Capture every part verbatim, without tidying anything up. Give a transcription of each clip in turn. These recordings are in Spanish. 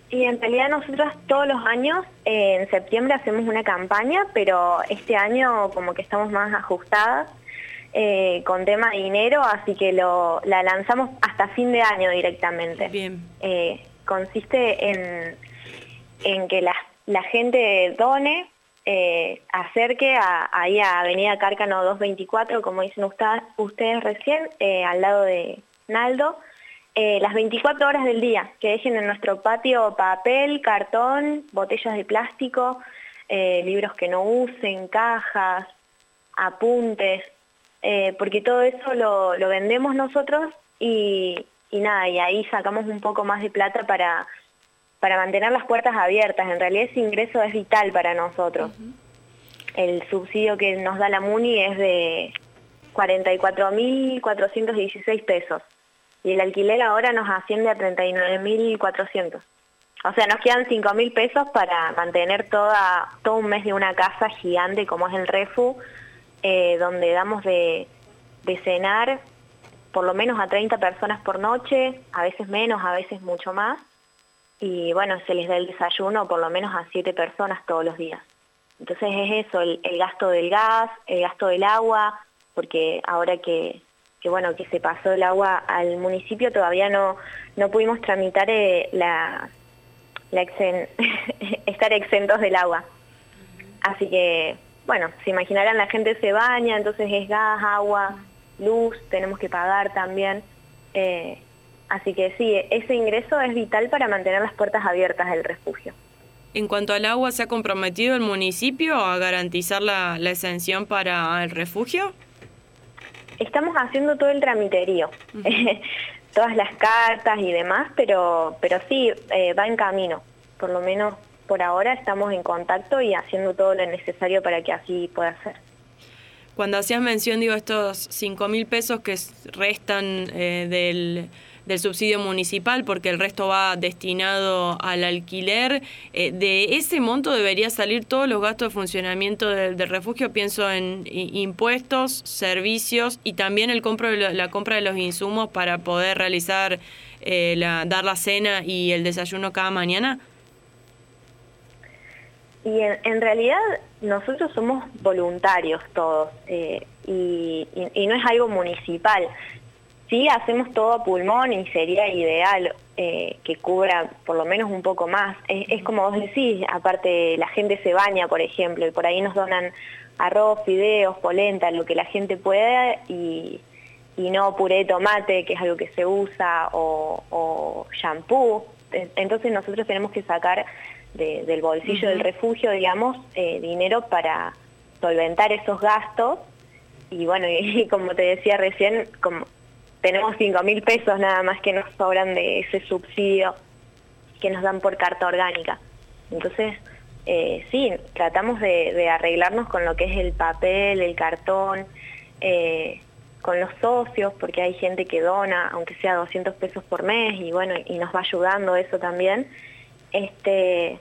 Y en realidad nosotros todos los años, eh, en septiembre hacemos una campaña, pero este año como que estamos más ajustadas eh, con tema de dinero, así que lo, la lanzamos hasta fin de año directamente. Bien. Eh, consiste en, en que la, la gente done, eh, acerque a, ahí a Avenida Cárcano doscientos veinticuatro, como dicen usted, ustedes recién, eh, al lado de Naldo, Eh, las veinticuatro horas del día, que dejen en nuestro patio papel, cartón, botellas de plástico, eh, libros que no usen, cajas, apuntes, eh, porque todo eso lo, lo vendemos nosotros y, y nada, y ahí sacamos un poco más de plata para, para mantener las puertas abiertas. En realidad ese ingreso es vital para nosotros. Uh-huh. El subsidio que nos da la MUNI es de cuarenta y cuatro mil cuatrocientos dieciséis pesos. Y el alquiler ahora nos asciende a treinta y nueve mil cuatrocientos. O sea, nos quedan cinco mil pesos para mantener toda, todo un mes de una casa gigante como es el Refu, eh, donde damos de, de cenar por lo menos a treinta personas por noche, a veces menos, a veces mucho más. Y bueno, se les da el desayuno por lo menos a siete personas todos los días. Entonces es eso, el, el gasto del gas, el gasto del agua, porque ahora que... que bueno, que se pasó el agua al municipio, todavía no, no pudimos tramitar eh, la, la exen, estar exentos del agua. Así que, bueno, se imaginarán, la gente se baña, entonces es gas, agua, luz, tenemos que pagar también. Eh, así que sí, ese ingreso es vital para mantener las puertas abiertas del refugio. En cuanto al agua, ¿se ha comprometido el municipio a garantizar la, la exención para el refugio? Estamos haciendo todo el tramiterío, uh-huh. todas las cartas y demás, pero, pero sí, eh, va en camino. Por lo menos por ahora estamos en contacto y haciendo todo lo necesario para que así pueda ser. Cuando hacías mención, digo, estos cinco mil pesos que restan eh, del... del subsidio municipal, porque el resto va destinado al alquiler, eh, de ese monto debería salir todos los gastos de funcionamiento del, del refugio. Pienso en impuestos, servicios y también el compro de la, la compra de los insumos para poder realizar, eh, la, dar la cena y el desayuno cada mañana. Y en, en realidad nosotros somos voluntarios todos, eh, y, y, y no es algo municipal. Sí, hacemos todo a pulmón y sería ideal eh, que cubra por lo menos un poco más. Es, es como vos decís, aparte la gente se baña, por ejemplo, y por ahí nos donan arroz, fideos, polenta, lo que la gente pueda, y, y no puré de tomate, que es algo que se usa, o, o shampoo. Entonces nosotros tenemos que sacar de, del bolsillo uh-huh. del refugio, digamos, eh, dinero para solventar esos gastos. Y bueno, y, y como te decía recién, como tenemos cinco mil pesos nada más que nos sobran de ese subsidio que nos dan por carta orgánica. Entonces, eh, sí, tratamos de, de arreglarnos con lo que es el papel, el cartón, eh, con los socios, porque hay gente que dona, aunque sea doscientos pesos por mes, y bueno, y nos va ayudando eso también. Este,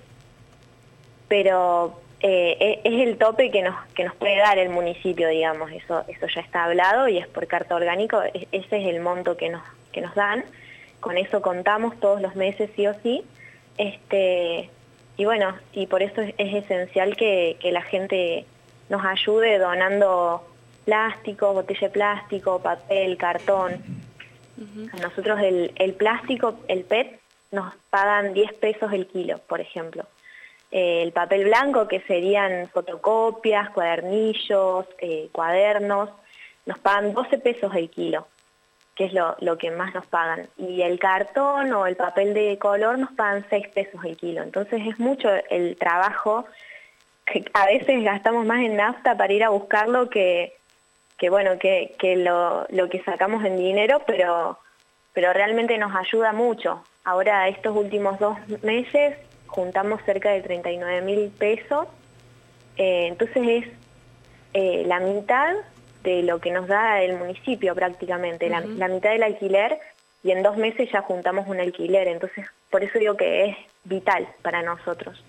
pero eh, es el tope que nos que nos puede dar el municipio, digamos, eso eso ya está hablado y es por carta orgánico, ese es el monto que nos que nos dan, con eso contamos todos los meses sí o sí, este y bueno, y por eso es, es esencial que, que la gente nos ayude donando plástico, botella de plástico, papel, cartón. Uh-huh. A nosotros el, el plástico, el P E T, nos pagan diez pesos el kilo, por ejemplo. Eh, el papel blanco, que serían fotocopias, cuadernillos, eh, cuadernos, nos pagan doce pesos el kilo, que es lo, lo que más nos pagan. Y el cartón o el papel de color nos pagan seis pesos el kilo. Entonces es mucho el trabajo, que a veces gastamos más en nafta para ir a buscarlo que, que bueno, que, que lo, lo que sacamos en dinero, pero, pero realmente nos ayuda mucho. Ahora, estos últimos dos meses, juntamos cerca de treinta y nueve mil pesos, eh, entonces es eh, la mitad de lo que nos da el municipio prácticamente, uh-huh. la, la mitad del alquiler, y en dos meses ya juntamos un alquiler, entonces por eso digo que es vital para nosotros.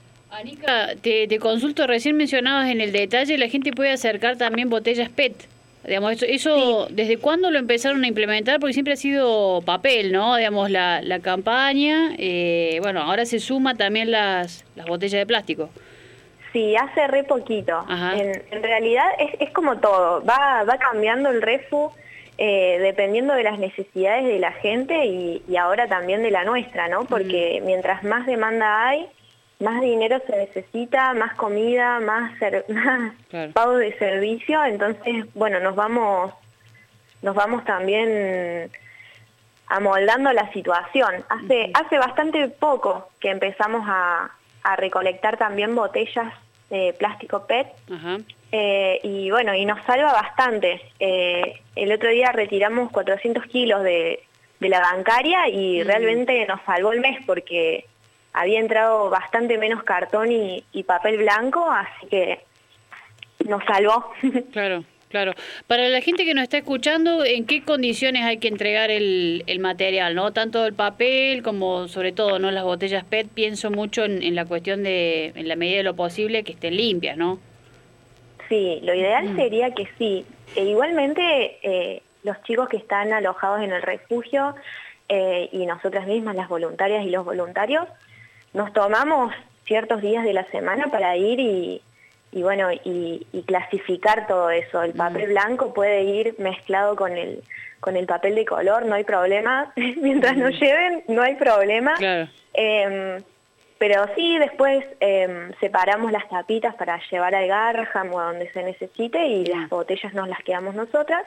Anika, te, te consulto, recién mencionabas en el detalle, la gente puede acercar también botellas P E T. Digamos, eso, eso Sí. ¿desde cuándo lo empezaron a implementar? Porque siempre ha sido papel, ¿no? Digamos, la, la campaña, eh, bueno, ahora se suma también las, las botellas de plástico. Sí, hace re poquito. Ajá. En, en realidad es, es como todo, va, va cambiando el refu eh, dependiendo de las necesidades de la gente y, y ahora también de la nuestra, ¿no? Porque mm. mientras más demanda hay, más dinero se necesita, más comida, más, ser, más claro. pago de servicio, entonces, bueno, nos vamos, nos vamos también amoldando la situación. Hace, uh-huh. hace bastante poco que empezamos a, a recolectar también botellas de plástico P E T, uh-huh. eh, y bueno, y nos salva bastante. Eh, el otro día retiramos cuatrocientos kilos de, de la bancaria y uh-huh. realmente nos salvó el mes porque había entrado bastante menos cartón y, y papel blanco, así que nos salvó. Claro, claro. Para la gente que nos está escuchando, ¿en qué condiciones hay que entregar el, el material, no? Tanto el papel como, sobre todo, no las botellas P E T. Pienso mucho en, en la cuestión de, en la medida de lo posible, que estén limpias, ¿no? Sí, lo ideal mm. sería que sí. E igualmente, eh, los chicos que están alojados en el refugio eh, y nosotras mismas, las voluntarias y los voluntarios, nos tomamos ciertos días de la semana para ir y, y bueno, y, y clasificar todo eso. El papel mm. blanco puede ir mezclado con el, con el papel de color, no hay problema. Mientras mm. nos lleven, no hay problema. Claro. Eh, pero sí, después eh, separamos las tapitas para llevar al Garham o a donde se necesite y mm. las botellas nos las quedamos nosotras.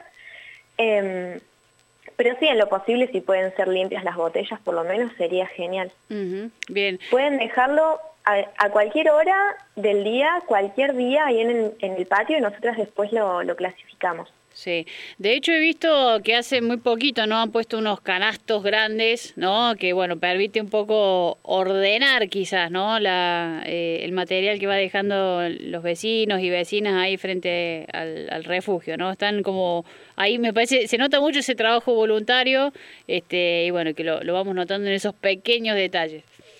Eh, Pero sí, en lo posible, si pueden ser limpias las botellas, por lo menos sería genial. Uh-huh. Bien. Pueden dejarlo a, a cualquier hora del día, cualquier día ahí en, en el patio y nosotras después lo, lo clasificamos. Sí, de hecho he visto que hace muy poquito, ¿no? Han puesto unos canastos grandes, ¿no? Que, bueno, permite un poco ordenar quizás, ¿no? La, eh, el material que va dejando los vecinos y vecinas ahí frente al, al refugio, ¿no? Están como, ahí me parece, se nota mucho ese trabajo voluntario, este y bueno, que lo, lo vamos notando en esos pequeños detalles.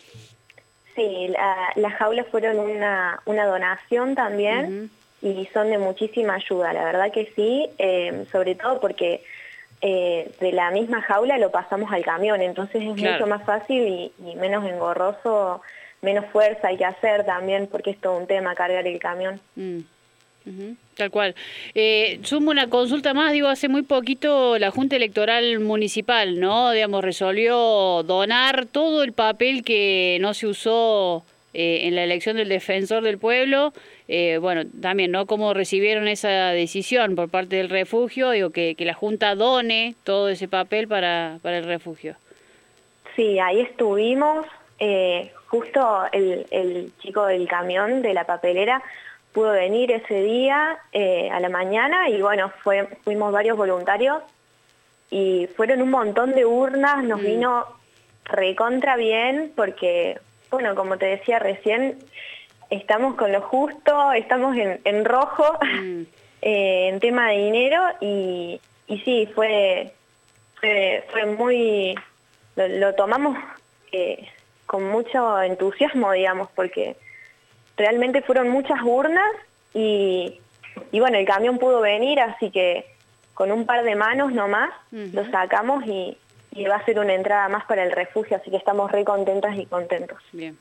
Sí, la, las jaulas fueron una, una donación también. Uh-huh. Y son de muchísima ayuda, la verdad que sí, eh, sobre todo porque eh, de la misma jaula lo pasamos al camión, entonces es claro. mucho más fácil y, y menos engorroso, menos fuerza hay que hacer también, porque es todo un tema cargar el camión. Mm. Uh-huh. Tal cual. Eh, sumo una consulta más, digo, hace muy poquito la Junta Electoral Municipal, ¿no? Digamos, resolvió donar todo el papel que no se usó Eh, en la elección del defensor del pueblo, eh, bueno, también, ¿no? ¿Cómo recibieron esa decisión por parte del refugio? Digo, que, que la Junta done todo ese papel para, para el refugio. Sí, ahí estuvimos, eh, justo el, el chico del camión de la papelera pudo venir ese día eh, a la mañana y bueno, fue, fuimos varios voluntarios y fueron un montón de urnas, nos mm. vino recontra bien porque... Bueno, como te decía recién, estamos con lo justo, estamos en, en rojo mm. eh, en tema de dinero y, y sí, fue, fue, fue muy, lo, lo tomamos eh, con mucho entusiasmo, digamos, porque realmente fueron muchas urnas y, y bueno, el camión pudo venir, así que con un par de manos nomás uh-huh. lo sacamos y... y va a ser una entrada más para el refugio, así que estamos re contentas y contentos. Bien.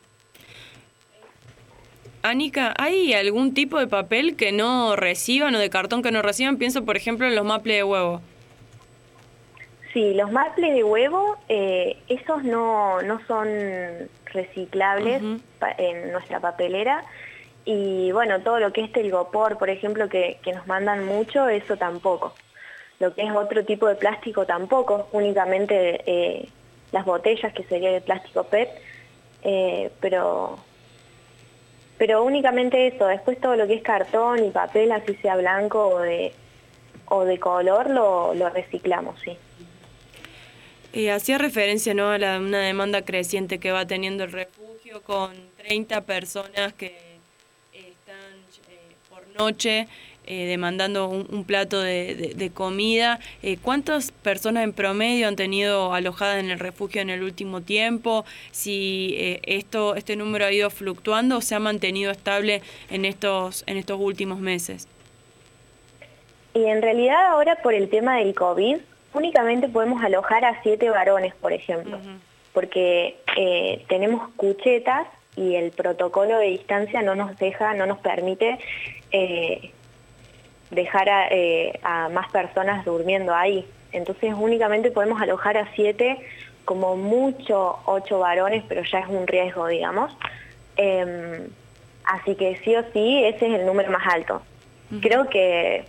Anika, ¿hay algún tipo de papel que no reciban o de cartón que no reciban? Pienso, por ejemplo, en los maples de huevo. Sí, los maples de huevo, eh, esos no, no son reciclables uh-huh. pa- en nuestra papelera. Y bueno, todo lo que es telgopor, por ejemplo, que, que nos mandan mucho, eso tampoco. Lo que es otro tipo de plástico tampoco, únicamente eh, las botellas, que sería de plástico P E T, eh, pero, pero únicamente eso. Después todo lo que es cartón y papel, así sea blanco o de, o de color, lo, lo reciclamos, sí. Eh, hacía referencia, ¿no?, a la, una demanda creciente que va teniendo el refugio con treinta personas que eh, están eh, por noche Eh, demandando un, un plato de, de, de comida. Eh, ¿Cuántas personas en promedio han tenido alojadas en el refugio en el último tiempo? Si eh, esto este número ha ido fluctuando o se ha mantenido estable en estos en estos últimos meses. Y en realidad ahora por el tema del COVID, únicamente podemos alojar a siete varones, por ejemplo, uh-huh. porque eh, tenemos cuchetas y el protocolo de distancia no nos deja, no nos permite eh, dejar a, eh, a más personas durmiendo ahí. Entonces únicamente podemos alojar a siete, como mucho ocho varones, pero ya es un riesgo, digamos. Eh, así que sí o sí, ese es el número más alto. Uh-huh. Creo que,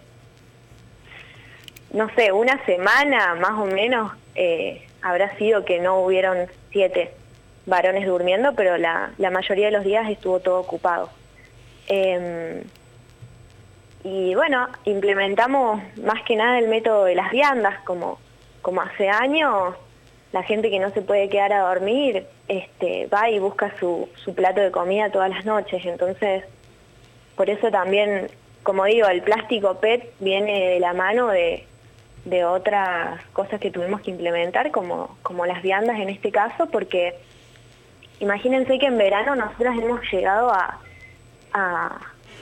no sé, una semana más o menos eh, habrá sido que no hubieron siete varones durmiendo, pero la, la mayoría de los días estuvo todo ocupado. Eh, y bueno, implementamos más que nada el método de las viandas, como, como hace años. La gente que no se puede quedar a dormir este, va y busca su, su plato de comida todas las noches. Entonces, por eso también, como digo, el plástico P E T viene de la mano de, de otras cosas que tuvimos que implementar, como, como las viandas en este caso, porque imagínense que en verano nosotros hemos llegado a, a,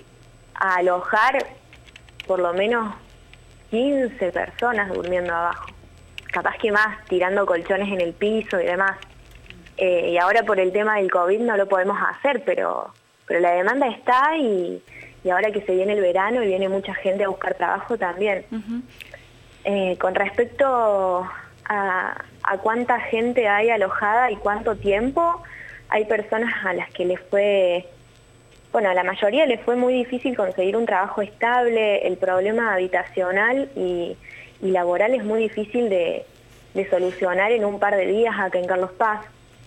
a alojar por lo menos quince personas durmiendo abajo. Capaz que más, tirando colchones en el piso y demás. Eh, y ahora por el tema del COVID no lo podemos hacer, pero, pero la demanda está y, y ahora que se viene el verano y viene mucha gente a buscar trabajo también. Uh-huh. Eh, con respecto a, a cuánta gente hay alojada y cuánto tiempo, hay personas a las que les fue, bueno, a la mayoría les fue muy difícil conseguir un trabajo estable, el problema habitacional y... y laboral es muy difícil de, de solucionar en un par de días acá en Carlos Paz,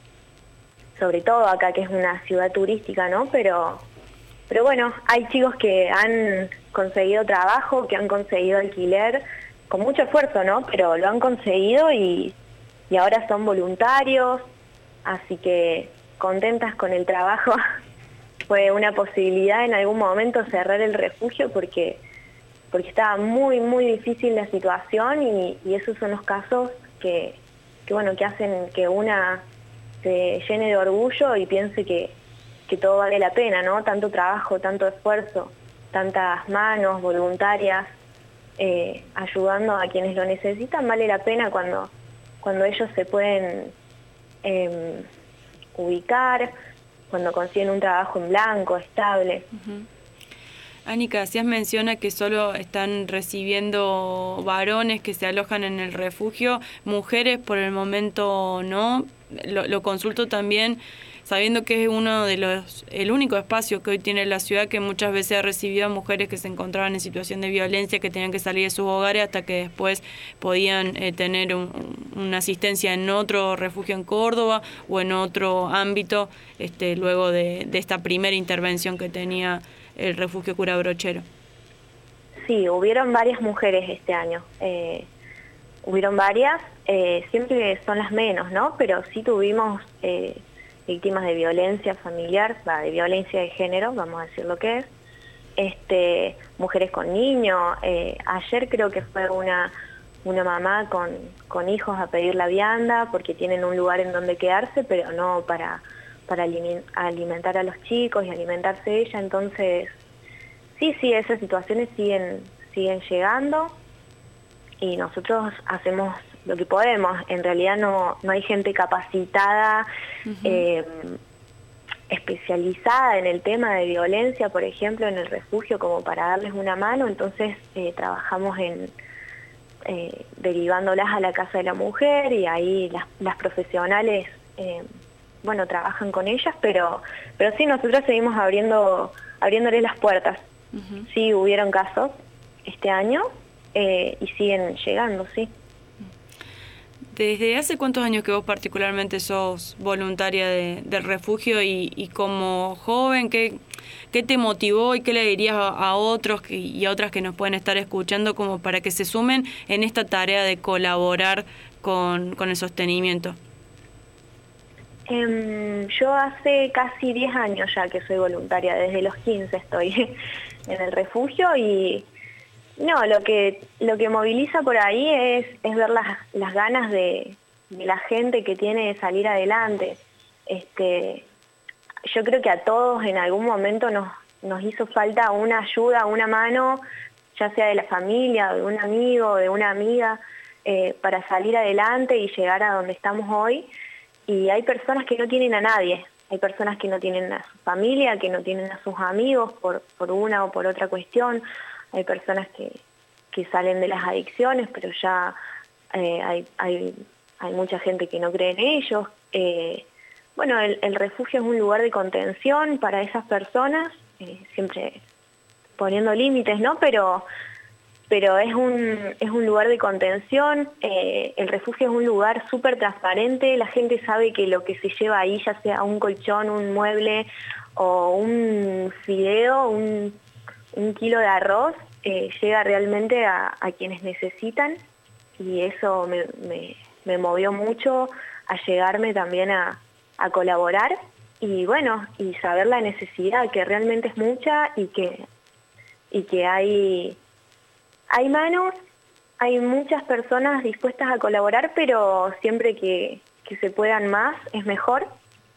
sobre todo acá que es una ciudad turística, ¿no? Pero, pero bueno, hay chicos que han conseguido trabajo, que han conseguido alquiler, con mucho esfuerzo, ¿no? Pero lo han conseguido y, y ahora son voluntarios, así que contentas con el trabajo. Fue una posibilidad en algún momento cerrar el refugio porque... porque estaba muy, muy difícil la situación y, y esos son los casos que, que, bueno, que hacen que una se llene de orgullo y piense que, que todo vale la pena, ¿no? Tanto trabajo, tanto esfuerzo, tantas manos voluntarias eh, ayudando a quienes lo necesitan, vale la pena cuando, cuando ellos se pueden eh, ubicar, cuando consiguen un trabajo en blanco, estable. Uh-huh. Anica, hacías menciona que solo están recibiendo varones que se alojan en el refugio, mujeres por el momento no. Lo, lo consulto también sabiendo que es uno de los, el único espacio que hoy tiene la ciudad que muchas veces ha recibido a mujeres que se encontraban en situación de violencia, que tenían que salir de sus hogares hasta que después podían eh, tener un, una asistencia en otro refugio en Córdoba o en otro ámbito, este, luego de, de esta primera intervención que tenía el refugio Cura Brochero. Sí, hubieron varias mujeres este año. Eh, hubieron varias, eh, siempre son las menos, ¿no? Pero sí tuvimos eh, víctimas de violencia familiar, bah, de violencia de género, vamos a decir lo que es. Este, mujeres con niños. Eh, ayer creo que fue una, una mamá con, con hijos a pedir la vianda porque tienen un lugar en donde quedarse, pero no para... para alimentar a los chicos y alimentarse ella. Entonces, sí, sí, esas situaciones siguen, siguen llegando y nosotros hacemos lo que podemos. En realidad no, no hay gente capacitada, uh-huh. eh, especializada en el tema de violencia, por ejemplo, en el refugio, como para darles una mano. Entonces, eh, trabajamos en eh, derivándolas a la Casa de la Mujer y ahí las, las profesionales... Eh, bueno, trabajan con ellas, pero pero sí, nosotros seguimos abriendo abriéndoles las puertas. Uh-huh. Sí, hubieron casos este año eh, y siguen llegando, sí. ¿Desde hace cuántos años que vos particularmente sos voluntaria de, del refugio y, y como joven, qué, qué te motivó y qué le dirías a, a otros que, y a otras que nos pueden estar escuchando como para que se sumen en esta tarea de colaborar con, con el sostenimiento? Eh, yo hace casi diez años ya que soy voluntaria, desde los quince estoy en el refugio y no, lo que lo que moviliza por ahí es, es ver las, las ganas de, de la gente que tiene de salir adelante. Este, yo creo que a todos en algún momento nos, nos hizo falta una ayuda, una mano ya sea de la familia, o de un amigo, o de una amiga, eh, para salir adelante y llegar a donde estamos hoy. Y hay personas que no tienen a nadie, hay personas que no tienen a su familia, que no tienen a sus amigos por, por una o por otra cuestión, hay personas que, que salen de las adicciones, pero ya eh, hay, hay, hay mucha gente que no cree en ellos. Eh, bueno, el, el refugio es un lugar de contención para esas personas, eh, siempre poniendo límites, ¿no? Pero... pero es un, es un lugar de contención, eh, el refugio es un lugar súper transparente, la gente sabe que lo que se lleva ahí, ya sea un colchón, un mueble o un fideo, un, un kilo de arroz, eh, llega realmente a, a quienes necesitan, y eso me, me, me movió mucho a llegarme también a, a colaborar, y bueno, y saber la necesidad, que realmente es mucha y que, y que hay... Hay manos, hay muchas personas dispuestas a colaborar, pero siempre que, que se puedan más es mejor.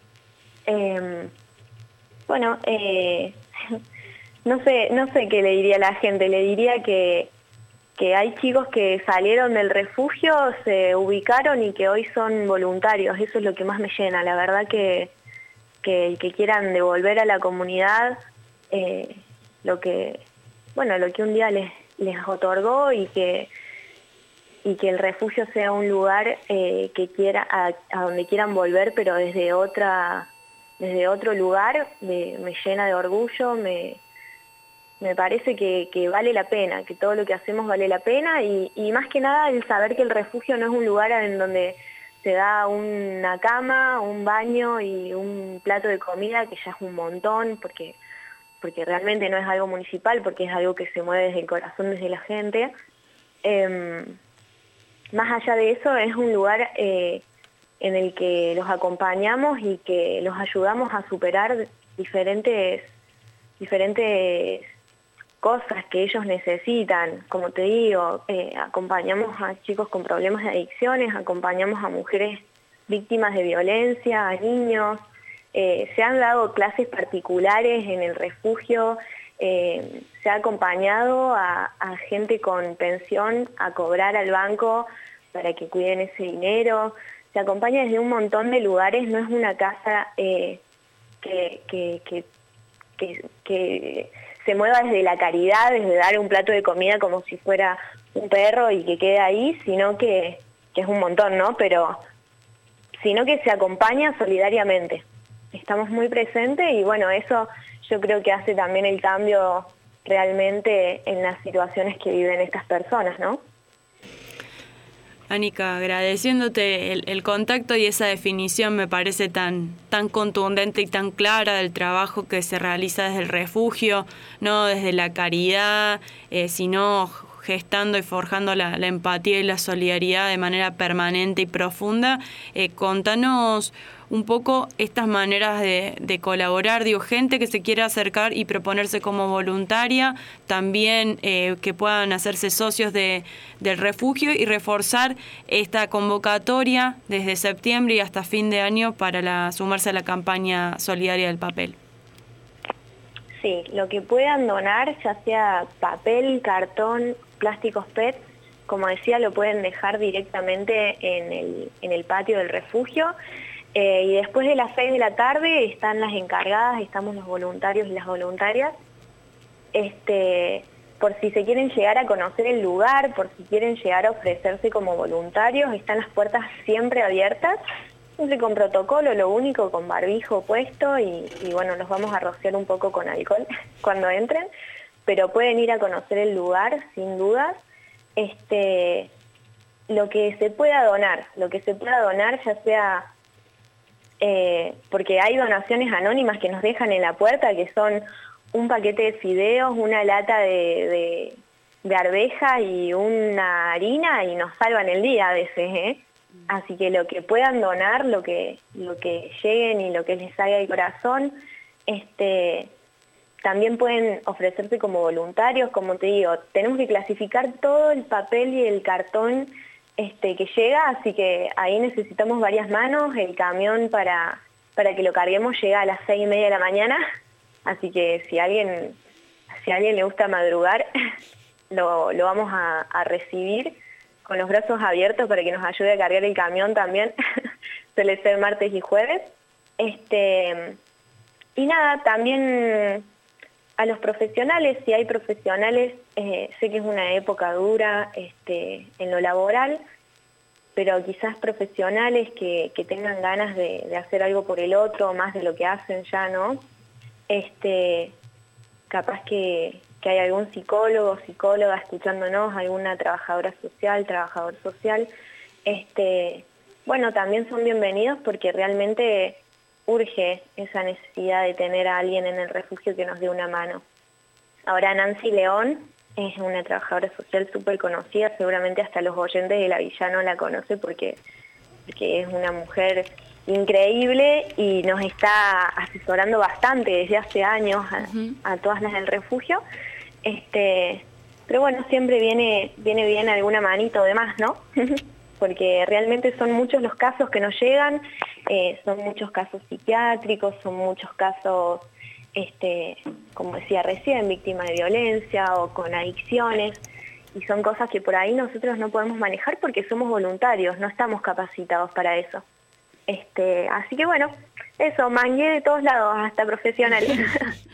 Eh, bueno, eh, no sé, no sé qué le diría a la gente, le diría que, que hay chicos que salieron del refugio, se ubicaron y que hoy son voluntarios, eso es lo que más me llena, la verdad que, que, que quieran devolver a la comunidad eh, lo que, bueno, lo que un día les les otorgó, y que y que el refugio sea un lugar eh, que quiera a, a donde quieran volver, pero desde otra desde otro lugar, me, me llena de orgullo, me, me parece que, que vale la pena, que todo lo que hacemos vale la pena, y, y más que nada el saber que el refugio no es un lugar en donde se da una cama, un baño y un plato de comida, que ya es un montón, porque porque realmente no es algo municipal, porque es algo que se mueve desde el corazón, desde la gente. Eh, más allá de eso, es un lugar eh, en el que los acompañamos y que los ayudamos a superar diferentes, diferentes cosas que ellos necesitan. Como te digo, eh, acompañamos a chicos con problemas de adicciones, acompañamos a mujeres víctimas de violencia, a niños. Eh, se han dado clases particulares en el refugio, eh, se ha acompañado a, a gente con pensión a cobrar al banco para que cuiden ese dinero, se acompaña desde un montón de lugares, no es una casa eh, que, que, que, que, que se mueva desde la caridad, desde dar un plato de comida como si fuera un perro y que quede ahí, sino que, que es un montón, ¿no? Pero sino que se acompaña solidariamente. Estamos muy presentes y bueno, eso yo creo que hace también el cambio realmente en las situaciones que viven estas personas, ¿no? Anika, agradeciéndote el, el contacto y esa definición me parece tan, tan contundente y tan clara del trabajo que se realiza desde el refugio, no desde la caridad, eh, sino gestando y forjando la, la empatía y la solidaridad de manera permanente y profunda. Eh, contanos un poco estas maneras de, de colaborar, digo, gente que se quiera acercar y proponerse como voluntaria, también eh, que puedan hacerse socios de, del refugio y reforzar esta convocatoria desde septiembre y hasta fin de año para la, sumarse a la campaña solidaria del papel. Sí, lo que puedan donar, ya sea papel, cartón, plásticos P E T, como decía, lo pueden dejar directamente en el, en el patio del refugio. Eh, y después de las seis de la tarde están las encargadas, estamos los voluntarios y las voluntarias, este, por si se quieren llegar a conocer el lugar, por si quieren llegar a ofrecerse como voluntarios, están las puertas siempre abiertas, siempre con protocolo, lo único con barbijo puesto y, y bueno, los vamos a rociar un poco con alcohol cuando entren, pero pueden ir a conocer el lugar sin dudas. Este, lo que se pueda donar, lo que se pueda donar ya sea... Eh, porque hay donaciones anónimas que nos dejan en la puerta, que son un paquete de fideos, una lata de, de, de arveja y una harina y nos salvan el día a veces, ¿eh? Así que lo que puedan donar, lo que, lo que lleguen y lo que les salga del corazón, este, también pueden ofrecerse como voluntarios, como te digo, tenemos que clasificar todo el papel y el cartón Este, que llega, así que ahí necesitamos varias manos, el camión para, para que lo carguemos llega a las seis y media de la mañana, así que si a alguien, si a alguien le gusta madrugar, lo, lo vamos a, a recibir con los brazos abiertos para que nos ayude a cargar el camión también. Suele ser martes y jueves. Este, y nada, también a los profesionales, si hay profesionales, eh, sé que es una época dura este, en lo laboral, pero quizás profesionales que, que tengan ganas de, de hacer algo por el otro, más de lo que hacen ya, ¿no? Este, capaz que, que hay algún psicólogo, psicóloga escuchándonos, alguna trabajadora social, trabajador social, este, bueno, también son bienvenidos porque realmente urge esa necesidad de tener a alguien en el refugio que nos dé una mano. Ahora Nancy León es una trabajadora social súper conocida, seguramente hasta los oyentes de La Villano la conocen porque, porque es una mujer increíble y nos está asesorando bastante desde hace años a, uh-huh. a todas las del refugio. Este, pero bueno, siempre viene, viene bien alguna manito de más, ¿no? Porque realmente son muchos los casos que nos llegan, eh, son muchos casos psiquiátricos, son muchos casos, este, como decía recién, víctimas de violencia o con adicciones, y son cosas que por ahí nosotros no podemos manejar porque somos voluntarios, no estamos capacitados para eso. Este, así que bueno, eso, mangué de todos lados, hasta profesionales.